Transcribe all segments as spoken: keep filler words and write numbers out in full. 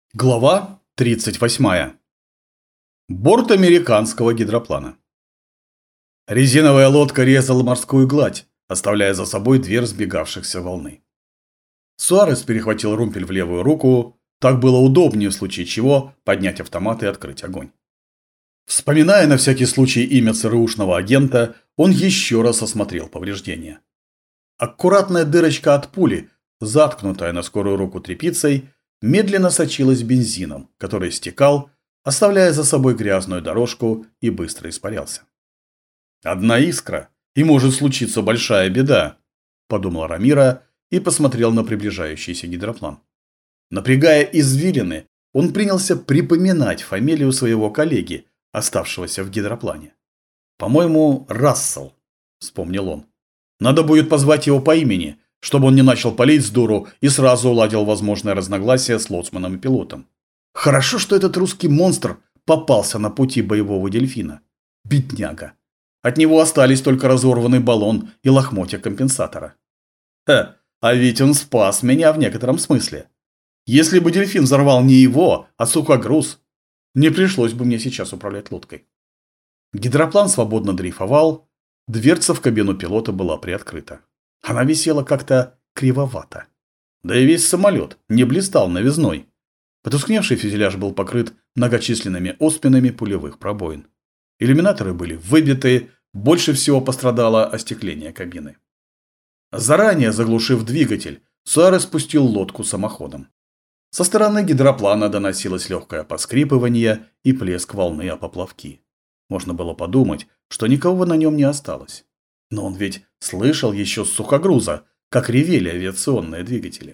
Глава тридцать восьмая. Борт американского гидроплана. Резиновая лодка резала морскую гладь, оставляя за собой две разбегавшихся волны. Суарес перехватил румпель в левую руку, так было удобнее в случае чего поднять автомат и открыть огонь. Вспоминая на всякий случай имя ЦРУшного агента, он еще раз осмотрел повреждения. Аккуратная дырочка от пули, заткнутая на скорую руку тряпицей, медленно сочилась бензином, который стекал, оставляя за собой грязную дорожку и быстро испарялся. «Одна искра, и может случиться большая беда», – подумал Рамиро и посмотрел на приближающийся гидроплан. Напрягая извилины, он принялся припоминать фамилию своего коллеги, оставшегося в гидроплане. «По-моему, Рассел», – вспомнил он. «Надо будет позвать его по имени, чтобы он не начал палить с дуру и сразу уладил возможное разногласие с лоцманом и пилотом. Хорошо, что этот русский монстр попался на пути боевого дельфина. Бедняга. От него остались только разорванный баллон и лохмотья компенсатора. Э, а ведь он спас меня в некотором смысле. Если бы дельфин взорвал не его, а сухогруз, не пришлось бы мне сейчас управлять лодкой». Гидроплан свободно дрейфовал, дверца в кабину пилота была приоткрыта. Она висела как-то кривовато. Да и весь самолет не блистал новизной. Потускневший фюзеляж был покрыт многочисленными оспинами пулевых пробоин. Иллюминаторы были выбиты, больше всего пострадало остекление кабины. Заранее заглушив двигатель, Суарес спустил лодку самоходом. Со стороны гидроплана доносилось легкое поскрипывание и плеск волны о поплавки. Можно было подумать, что никого на нем не осталось. Но он ведь слышал еще с сухогруза, как ревели авиационные двигатели.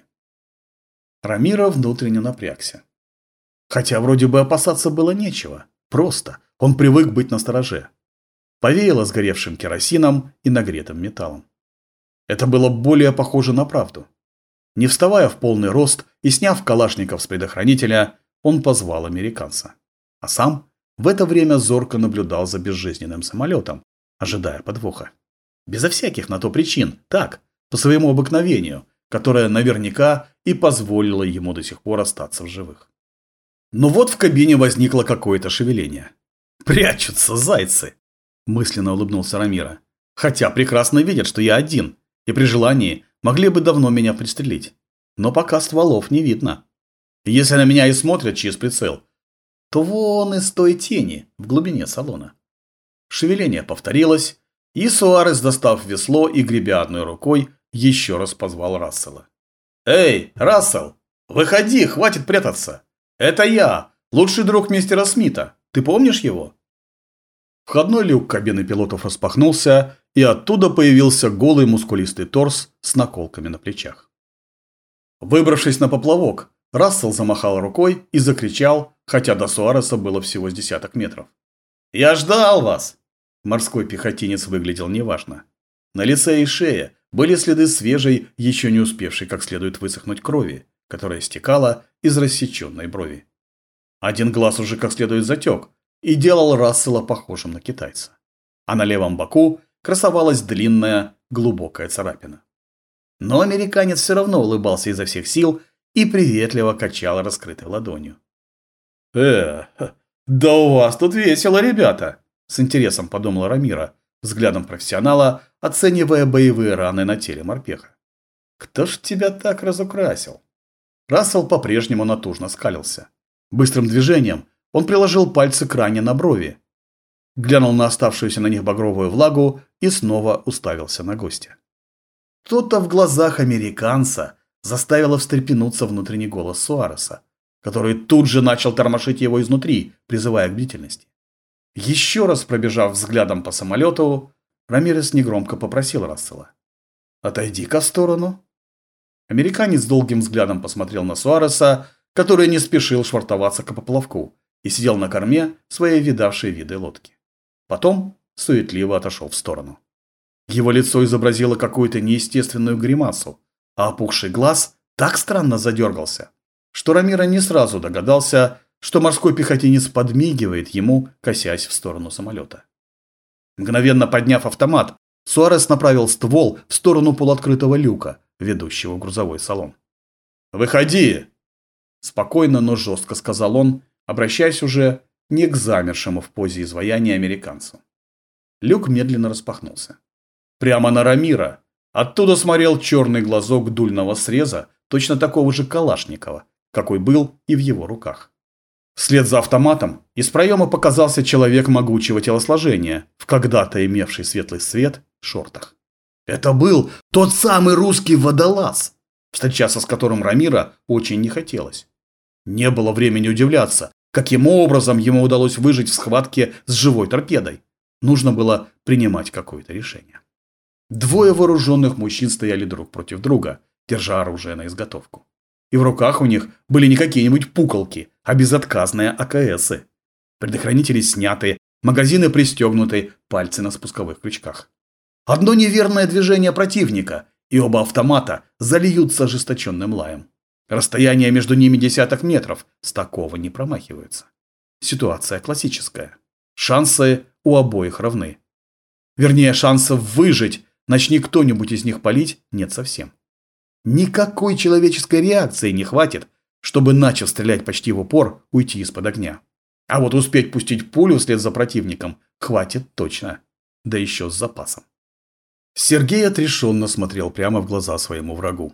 Рамиро внутренне напрягся. Хотя вроде бы опасаться было нечего. Просто он привык быть настороже. Повеяло сгоревшим керосином и нагретым металлом. Это было более похоже на правду. Не вставая в полный рост и сняв калашников с предохранителя, он позвал американца. А сам в это время зорко наблюдал за безжизненным самолетом, ожидая подвоха. Безо всяких на то причин, так, по своему обыкновению, которое наверняка и позволило ему до сих пор остаться в живых. Но вот в кабине возникло какое-то шевеление. «Прячутся зайцы!» – мысленно улыбнулся Рамиро. «Хотя прекрасно видят, что я один, и при желании могли бы давно меня пристрелить. Но пока стволов не видно. И если на меня и смотрят через прицел, то вон из той тени в глубине салона». Шевеление повторилось, и Суарес, достав весло и гребя одной рукой, еще раз позвал Рассела. «Эй, Рассел, выходи, хватит прятаться! Это я, лучший друг мистера Смита. Ты помнишь его?» Входной люк кабины пилотов распахнулся, и оттуда появился голый мускулистый торс с наколками на плечах. Выбравшись на поплавок, Рассел замахал рукой и закричал, хотя до Суареса было всего с десяток метров. «Я ждал вас!» Морской пехотинец выглядел неважно. На лице и шее были следы свежей, еще не успевшей как следует высохнуть крови, которая стекала из рассеченной брови. Один глаз уже как следует затек и делал Рассела похожим на китайца. А на левом боку красовалась длинная, глубокая царапина. Но американец все равно улыбался изо всех сил и приветливо качал раскрытой ладонью. «Э, да у вас тут весело, ребята!» С интересом подумал Рамиро, взглядом профессионала, оценивая боевые раны на теле морпеха. «Кто ж тебя так разукрасил?» Рассел по-прежнему натужно скалился. Быстрым движением он приложил пальцы к ране на брови, глянул на оставшуюся на них багровую влагу и снова уставился на гостя. Что-то в глазах американца заставило встрепенуться внутренний голос Суареса, который тут же начал тормошить его изнутри, призывая к бдительности. Еще раз пробежав взглядом по самолету, Рамирес негромко попросил Рассела: «Отойди-ка в сторону». Американец долгим взглядом посмотрел на Суареса, который не спешил швартоваться к поплавку и сидел на корме своей видавшей виды лодки. Потом суетливо отошел в сторону. Его лицо изобразило какую-то неестественную гримасу, а опухший глаз так странно задергался, что Рамиро не сразу догадался, что морской пехотинец подмигивает ему, косясь в сторону самолета. Мгновенно подняв автомат, Суарес направил ствол в сторону полуоткрытого люка, ведущего в грузовой салон. «Выходи!» Спокойно, но жестко сказал он, обращаясь уже не к замершему в позе изваяния американцу. Люк медленно распахнулся. Прямо на Рамира. Оттуда смотрел черный глазок дульного среза, точно такого же Калашникова, какой был и в его руках. Вслед за автоматом из проема показался человек могучего телосложения, в когда-то имевший светлый свет шортах. Это был тот самый русский водолаз, встречаться с которым Рамира очень не хотелось. Не было времени удивляться, каким образом ему удалось выжить в схватке с живой торпедой. Нужно было принимать какое-то решение. Двое вооруженных мужчин стояли друг против друга, держа оружие на изготовку. И в руках у них были не какие-нибудь пуколки, а безотказные а ка эсы. Предохранители сняты, магазины пристегнуты, пальцы на спусковых крючках. Одно неверное движение противника, и оба автомата зальются ожесточенным лаем. Расстояние между ними десяток метров, с такого не промахиваются. Ситуация классическая. Шансы у обоих равны. Вернее, шансов выжить, начни кто-нибудь из них палить, нет совсем. Никакой человеческой реакции не хватит, чтобы, начав стрелять почти в упор, уйти из-под огня. А вот успеть пустить пулю вслед за противником хватит точно, да еще с запасом. Сергей отрешенно смотрел прямо в глаза своему врагу.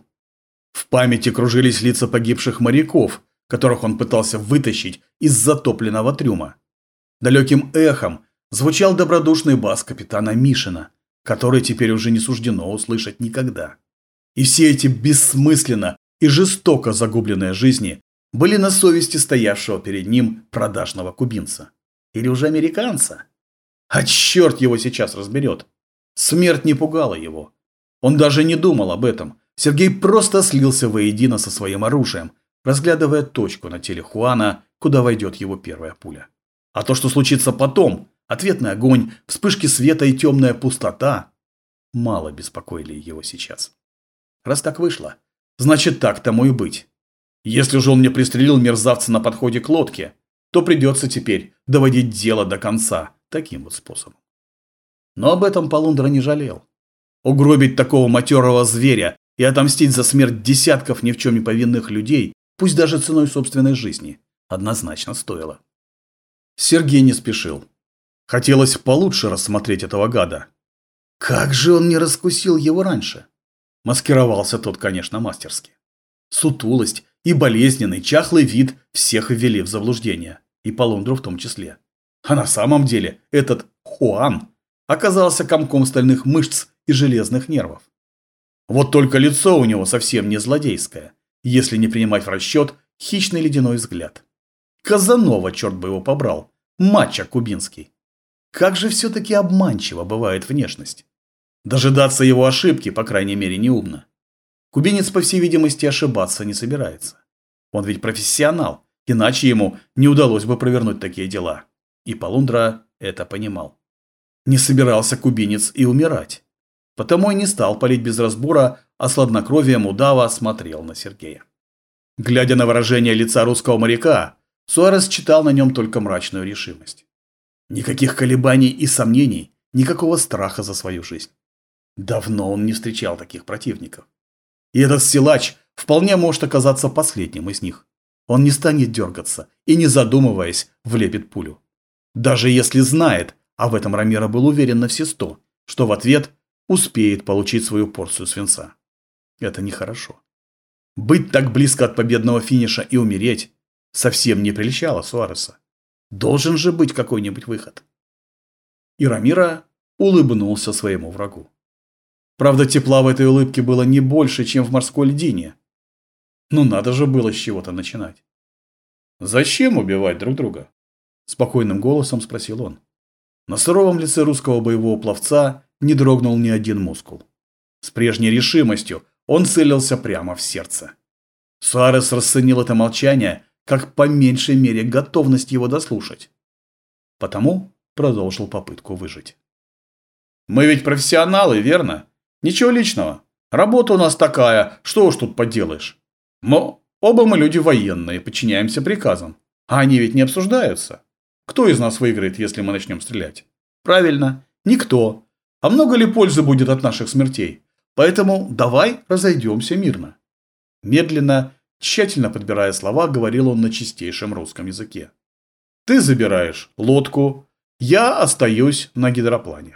В памяти кружились лица погибших моряков, которых он пытался вытащить из затопленного трюма. Далеким эхом звучал добродушный бас капитана Мишина, который теперь уже не суждено услышать никогда. И все эти бессмысленно и жестоко загубленные жизни были на совести стоявшего перед ним продажного кубинца. Или уже американца. А черт его сейчас разберет. Смерть не пугала его. Он даже не думал об этом. Сергей просто слился воедино со своим оружием, разглядывая точку на теле Хуана, куда войдет его первая пуля. А то, что случится потом, ответный огонь, вспышки света и темная пустота, мало беспокоили его сейчас. Раз так вышло, значит так тому и быть. Если же он не пристрелил мерзавца на подходе к лодке, то придется теперь доводить дело до конца таким вот способом. Но об этом Полундра не жалел. Угробить такого матерого зверя и отомстить за смерть десятков ни в чем не повинных людей, пусть даже ценой собственной жизни, однозначно стоило. Сергей не спешил. Хотелось получше рассмотреть этого гада. Как же он не раскусил его раньше? Маскировался тот, конечно, мастерски. Сутулость и болезненный, чахлый вид всех ввели в заблуждение, и Полундру в том числе. А на самом деле этот Хуан оказался комком стальных мышц и железных нервов. Вот только лицо у него совсем не злодейское, если не принимать в расчет хищный ледяной взгляд. Казанова, черт бы его побрал, мачо кубинский. Как же все-таки обманчиво бывает внешность. Дожидаться его ошибки, по крайней мере, неумно. Кубинец, по всей видимости, ошибаться не собирается. Он ведь профессионал, иначе ему не удалось бы провернуть такие дела. И Полундра это понимал. Не собирался кубинец и умирать. Потому и не стал палить без разбора, а с хладнокровием удава смотрел на Сергея. Глядя на выражение лица русского моряка, Суарес читал на нем только мрачную решимость. Никаких колебаний и сомнений, никакого страха за свою жизнь. Давно он не встречал таких противников. И этот силач вполне может оказаться последним из них. Он не станет дергаться и, не задумываясь, влепит пулю. Даже если знает, а в этом Рамира был уверен на все сто, что в ответ успеет получить свою порцию свинца. Это нехорошо. Быть так близко от победного финиша и умереть совсем не прельщало Суареса. Должен же быть какой-нибудь выход. И Рамира улыбнулся своему врагу. Правда, тепла в этой улыбке было не больше, чем в морской льдине. Но надо же было с чего-то начинать. «Зачем убивать друг друга?» – спокойным голосом спросил он. На суровом лице русского боевого пловца не дрогнул ни один мускул. С прежней решимостью он целился прямо в сердце. Суарес расценил это молчание как по меньшей мере готовность его дослушать. Потому продолжил попытку выжить. «Мы ведь профессионалы, верно? Ничего личного. Работа у нас такая, что уж тут поделаешь. Но оба мы люди военные, подчиняемся приказам. А они ведь не обсуждаются. Кто из нас выиграет, если мы начнем стрелять? Правильно, никто. А много ли пользы будет от наших смертей? Поэтому давай разойдемся мирно». Медленно, Тщательно подбирая слова, говорил он на чистейшем русском языке. Ты забираешь лодку, я остаюсь на гидроплане.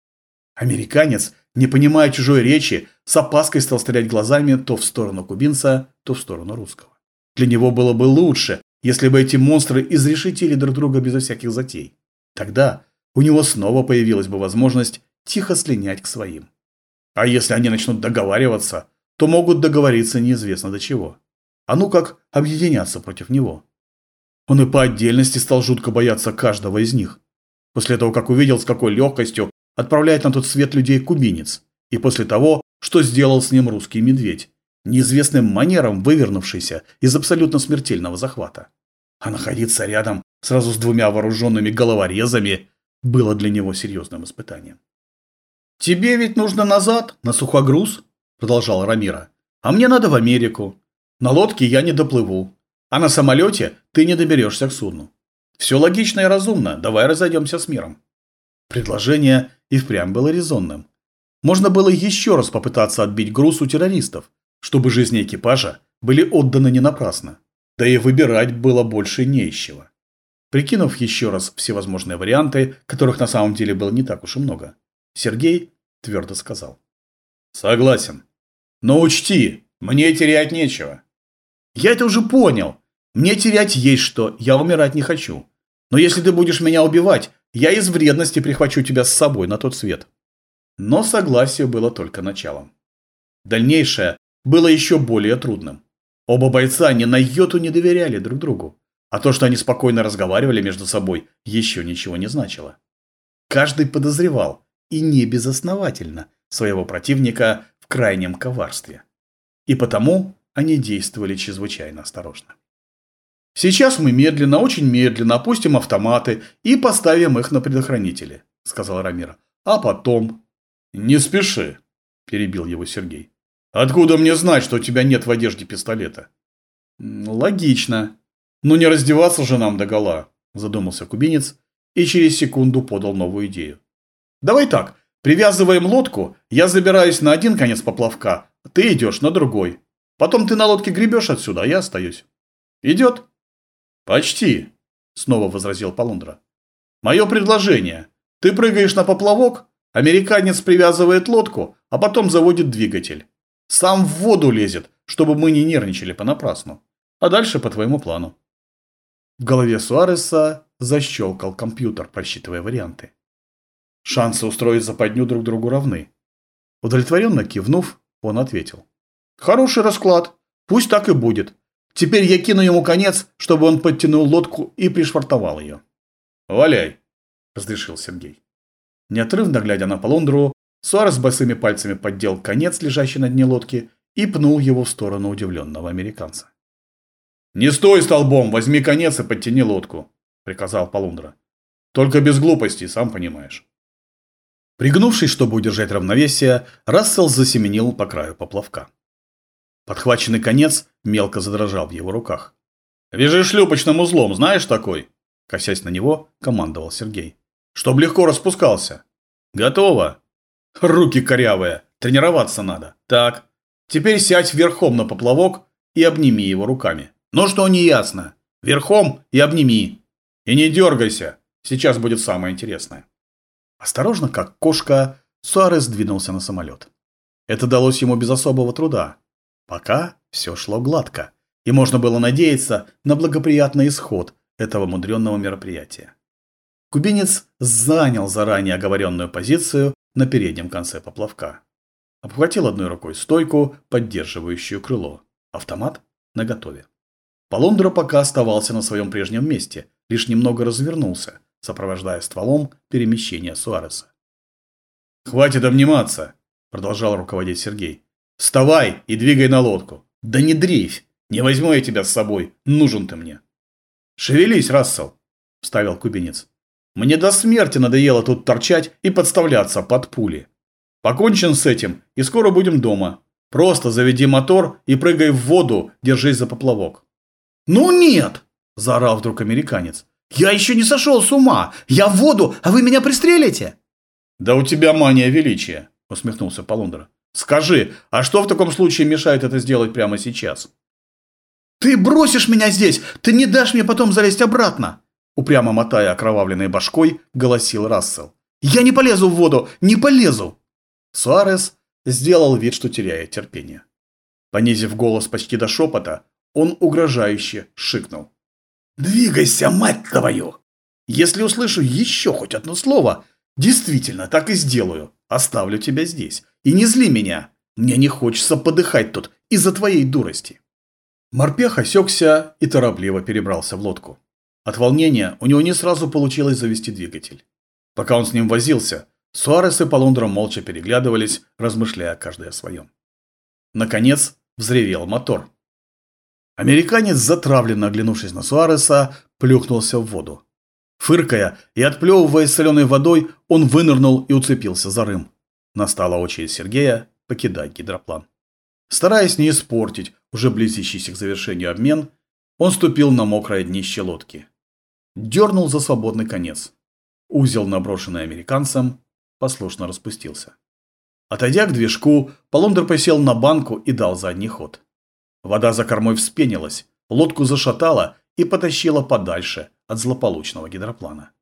Американец, не понимая чужой речи, с опаской стал стрелять глазами то в сторону кубинца, то в сторону русского. Для него было бы лучше, если бы эти монстры изрешетили друг друга безо всяких затей. Тогда у него снова появилась бы возможность тихо слинять к своим. А если они начнут договариваться, то могут договориться неизвестно до чего. А ну как объединяться против него. Он и по отдельности стал жутко бояться каждого из них. После того, как увидел, с какой легкостью отправляет на тот свет людей кубинец, и после того, что сделал с ним русский медведь, неизвестным манером вывернувшийся из абсолютно смертельного захвата. А находиться рядом сразу с двумя вооруженными головорезами было для него серьезным испытанием. «Тебе ведь нужно назад, на сухогруз», – продолжал Рамиро, – «а мне надо в Америку. На лодке я не доплыву, а на самолете ты не доберешься к судну. Все логично и разумно, давай разойдемся с миром». Предложение и впрямь было резонным. Можно было еще раз попытаться отбить груз у террористов, чтобы жизни экипажа были отданы не напрасно. Да и выбирать было больше не из чего. Прикинув еще раз всевозможные варианты, которых на самом деле было не так уж и много, Сергей твердо сказал. «Согласен. Но учти, мне терять нечего». «Я это уже понял. Мне терять есть что, я умирать не хочу. Но если ты будешь меня убивать, я из вредности прихвачу тебя с собой на тот свет». Но согласие было только началом. Дальнейшее было еще более трудным. Оба бойца ни на йоту не доверяли друг другу, а то, что они спокойно разговаривали между собой, еще ничего не значило. Каждый подозревал, и не безосновательно, своего противника в крайнем коварстве. И потому они действовали чрезвычайно осторожно. «Сейчас мы медленно, очень медленно опустим автоматы и поставим их на предохранители», – сказал Рамиро. «А потом...» «Не спеши», – перебил его Сергей. «Откуда мне знать, что у тебя нет в одежде пистолета?» «Логично. Но не раздеваться же нам догола», – задумался кубинец и через секунду подал новую идею. «Давай так, привязываем лодку, я забираюсь на один конец поплавка, ты идешь на другой. Потом ты на лодке гребешь отсюда, а я остаюсь. Идет?» «Почти», – снова возразил Полундра. «Мое предложение. Ты прыгаешь на поплавок, американец привязывает лодку, а потом заводит двигатель. Сам в воду лезет, чтобы мы не нервничали понапрасну. А дальше по твоему плану». В голове Суареса защелкал компьютер, просчитывая варианты. Шансы устроить западню друг другу равны. Удовлетворенно кивнув, он ответил. «Хороший расклад. Пусть так и будет. Теперь я кину ему конец, чтобы он подтянул лодку и пришвартовал ее». «Валяй», – разрешил Сергей. Неотрывно глядя на Полундру, Суарес босыми пальцами поддел конец, лежащий на дне лодки, и пнул его в сторону удивленного американца. «Не стой столбом, возьми конец и подтяни лодку», – приказал Полундра. «Только без глупостей, сам понимаешь». Пригнувшись, чтобы удержать равновесие, Рассел засеменил по краю поплавка. Подхваченный конец мелко задрожал в его руках. «Вяжи шлюпочным узлом, знаешь такой?» Косясь на него, командовал Сергей. «Чтоб легко распускался». «Готово». «Руки корявые, тренироваться надо. Так, теперь сядь верхом на поплавок и обними его руками. Ну что не ясно? Верхом и обними. И не дергайся, сейчас будет самое интересное». Осторожно, как кошка, Суарес двинулся на самолет. Это далось ему без особого труда. Пока все шло гладко, и можно было надеяться на благоприятный исход этого мудренного мероприятия. Кубинец занял заранее оговоренную позицию на переднем конце поплавка. Обхватил одной рукой стойку, поддерживающую крыло. Автомат наготове. Полундра пока оставался на своем прежнем месте, лишь немного развернулся, сопровождая стволом перемещение Суареса. «Хватит обниматься!» – продолжал руководить Сергей. «Вставай и двигай на лодку. Да не дрейфь, не возьму я тебя с собой, нужен ты мне». «Шевелись, Рассел!» – вставил кубинец. «Мне до смерти надоело тут торчать и подставляться под пули. Покончим с этим, и скоро будем дома. Просто заведи мотор и прыгай в воду, держись за поплавок». «Ну нет!» – заорал вдруг американец. «Я еще не сошел с ума! Я в воду, а вы меня пристрелите!» «Да у тебя мания величия!» – усмехнулся Полундра. «Скажи, а что в таком случае мешает это сделать прямо сейчас?» «Ты бросишь меня здесь! Ты не дашь мне потом залезть обратно!» Упрямо мотая окровавленной башкой, голосил Рассел. «Я не полезу в воду! Не полезу!» Суарес сделал вид, что теряет терпение. Понизив голос почти до шепота, он угрожающе шикнул. «Двигайся, мать твою! Если услышу еще хоть одно слово, действительно так и сделаю. Оставлю тебя здесь. И не зли меня. Мне не хочется подыхать тут из-за твоей дурости». Морпех осекся и торопливо перебрался в лодку. От волнения у него не сразу получилось завести двигатель. Пока он с ним возился, Суарес и Полундра молча переглядывались, размышляя каждый о своем. Наконец взревел мотор. Американец, затравленно оглянувшись на Суареса, плюхнулся в воду. Фыркая и отплевываясь соленой водой, он вынырнул и уцепился за рым. Настала очередь Сергея покидать гидроплан. Стараясь не испортить уже близящийся к завершению обмен, он ступил на мокрое днище лодки. Дернул за свободный конец. Узел, наброшенный американцем, послушно распустился. Отойдя к движку, Полундр посел на банку и дал задний ход. Вода за кормой вспенилась, лодку зашатала и потащила подальше от злополучного гидроплана.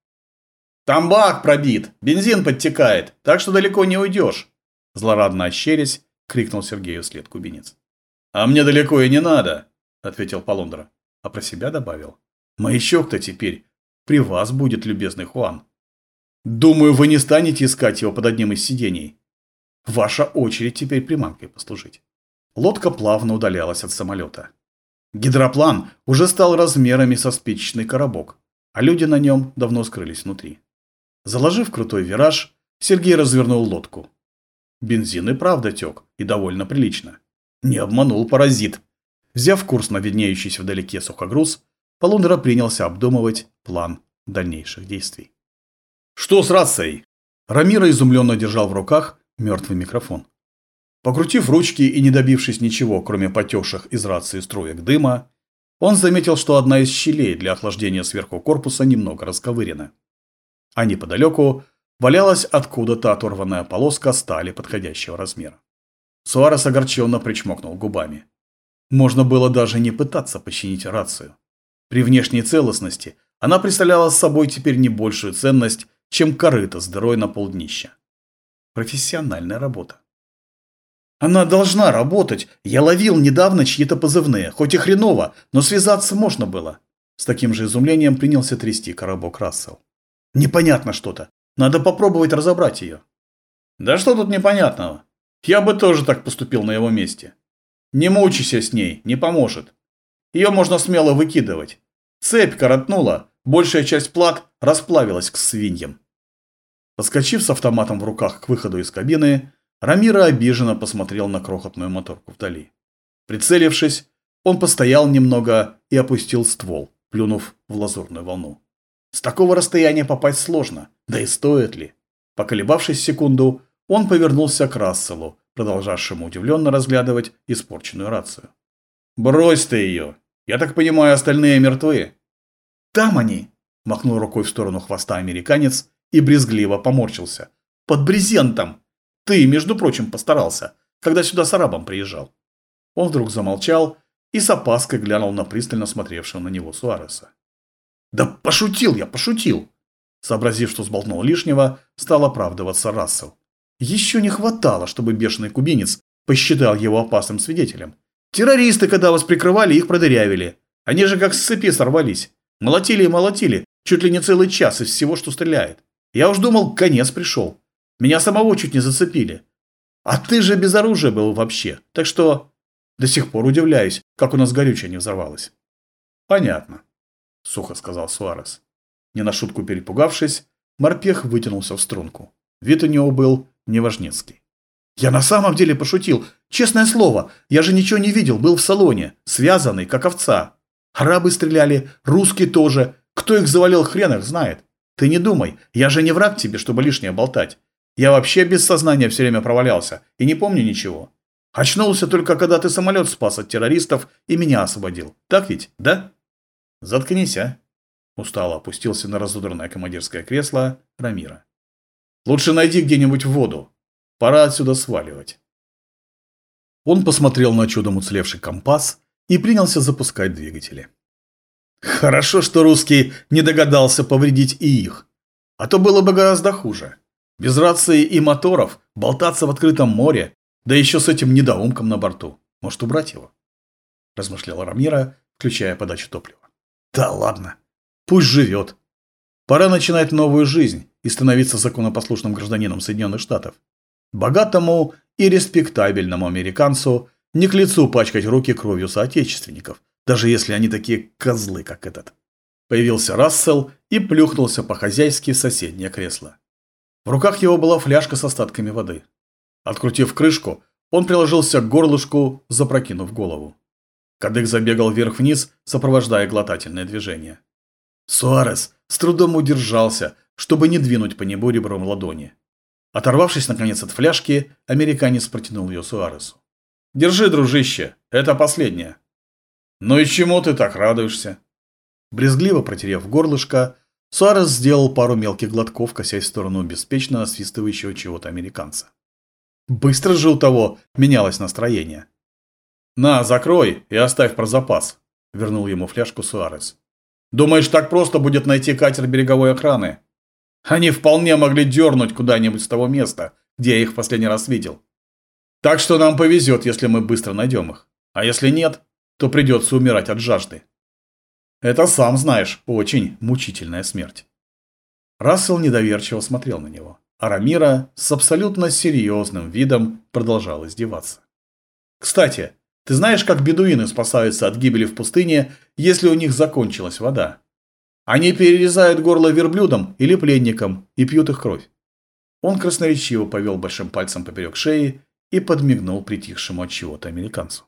«Там бак пробит, бензин подтекает, так что далеко не уйдешь!» Злорадно ощерясь, крикнул Сергею вслед кубинец. «А мне далеко и не надо!» – ответил Полундра, а про себя добавил. «Маячок-то теперь при вас будет, любезный Хуан. Думаю, вы не станете искать его под одним из сидений. Ваша очередь теперь приманкой послужить». Лодка плавно удалялась от самолета. Гидроплан уже стал размерами со спичечный коробок, а люди на нем давно скрылись внутри. Заложив крутой вираж, Сергей развернул лодку. Бензин и правда тек, и довольно прилично. Не обманул паразит. Взяв курс на виднеющийся вдалеке сухогруз, Полундра принялся обдумывать план дальнейших действий. «Что с рацией?» Рамира изумленно держал в руках мертвый микрофон. Покрутив ручки и не добившись ничего, кроме потекших из рации струек дыма, он заметил, что одна из щелей для охлаждения сверху корпуса немного расковырена. А неподалеку валялась откуда-то оторванная полоска стали подходящего размера. Суарес огорченно причмокнул губами. Можно было даже не пытаться починить рацию. При внешней целостности она представляла собой теперь не большую ценность, чем корыто с дырой на полднища. Профессиональная работа. Она должна работать. Я ловил недавно чьи-то позывные. Хоть и хреново, но связаться можно было. С таким же изумлением принялся трясти коробок Рассел. Непонятно что-то. Надо попробовать разобрать ее. Да что тут непонятного? Я бы тоже так поступил на его месте. Не мучайся с ней, не поможет. Ее можно смело выкидывать. Цепь коротнула, большая часть плат расплавилась к свиньям. Подскочив с автоматом в руках к выходу из кабины, Рамира обиженно посмотрел на крохотную моторку вдали. Прицелившись, он постоял немного и опустил ствол, плюнув в лазурную волну. С такого расстояния попасть сложно, да и стоит ли? Поколебавшись секунду, он повернулся к Расселу, продолжавшему удивленно разглядывать испорченную рацию. «Брось ты ее! Я так понимаю, остальные мертвы?» «Там они!» – махнул рукой в сторону хвоста американец и брезгливо поморщился. «Под брезентом! Ты, между прочим, постарался, когда сюда с арабом приезжал». Он вдруг замолчал и с опаской глянул на пристально смотревшего на него Суареса. «Да пошутил я, пошутил!» Сообразив, что сболтнул лишнего, стал оправдываться Рассел. Еще не хватало, чтобы бешеный кубинец посчитал его опасным свидетелем. Террористы, когда вас прикрывали, их продырявили. Они же как с цепи сорвались. Молотили и молотили, чуть ли не целый час из всего, что стреляет. Я уж думал, конец пришел. Меня самого чуть не зацепили. А ты же без оружия был вообще, так что до сих пор удивляюсь, как у нас горючее не взорвалось». «Понятно», — сухо сказал Суарес. Не на шутку перепугавшись, морпех вытянулся в струнку. Вид у него был неважнецкий. «Я на самом деле пошутил. Честное слово, я же ничего не видел, был в салоне, связанный, как овца. Арабы стреляли, русские тоже. Кто их завалил, хрен их знает. Ты не думай, я же не враг тебе, чтобы лишнее болтать. Я вообще без сознания все время провалялся и не помню ничего. Очнулся только, когда ты самолет спас от террористов и меня освободил. Так ведь, да?» «Заткнись, а!» Устало опустился на разудранное командирское кресло Рамира. «Лучше найди где-нибудь воду. Пора отсюда сваливать». Он посмотрел на чудом уцелевший компас и принялся запускать двигатели. Хорошо, что русский не догадался повредить и их, а то было бы гораздо хуже. Без рации и моторов болтаться в открытом море, да еще с этим недоумком на борту. Может, убрать его? Размышлял Рамира, включая подачу топлива. Да ладно, пусть живет. Пора начинать новую жизнь и становиться законопослушным гражданином Соединенных Штатов. Богатому и респектабельному американцу не к лицу пачкать руки кровью соотечественников, даже если они такие козлы, как этот. Появился Рассел и плюхнулся по-хозяйски в соседнее кресло. В руках его была фляжка с остатками воды. Открутив крышку, он приложился к горлышку, запрокинув голову. Кадык забегал вверх-вниз, сопровождая глотательное движение. Суарес с трудом удержался, чтобы не двинуть по небу ребром ладони. Оторвавшись, наконец, от фляжки, американец протянул ее Суаресу. «Держи, дружище, это последнее». «Ну и чему ты так радуешься?» Брезгливо протерев горлышко, Суарес сделал пару мелких глотков, косясь в сторону беспечно насвистывающего чего-то американца. Быстро же у того менялось настроение. «На, закрой и оставь про запас», – вернул ему фляжку Суарес. «Думаешь, так просто будет найти катер береговой охраны? Они вполне могли дернуть куда-нибудь с того места, где я их в последний раз видел. Так что нам повезет, если мы быстро найдем их. А если нет, то придется умирать от жажды. Это, сам знаешь, очень мучительная смерть». Рассел недоверчиво смотрел на него, а Рамира с абсолютно серьезным видом продолжал издеваться. «Кстати, ты знаешь, как бедуины спасаются от гибели в пустыне, если у них закончилась вода? Они перерезают горло верблюдам или пленникам и пьют их кровь». Он красноречиво повел большим пальцем поперек шеи и подмигнул притихшему от чего-то американцу.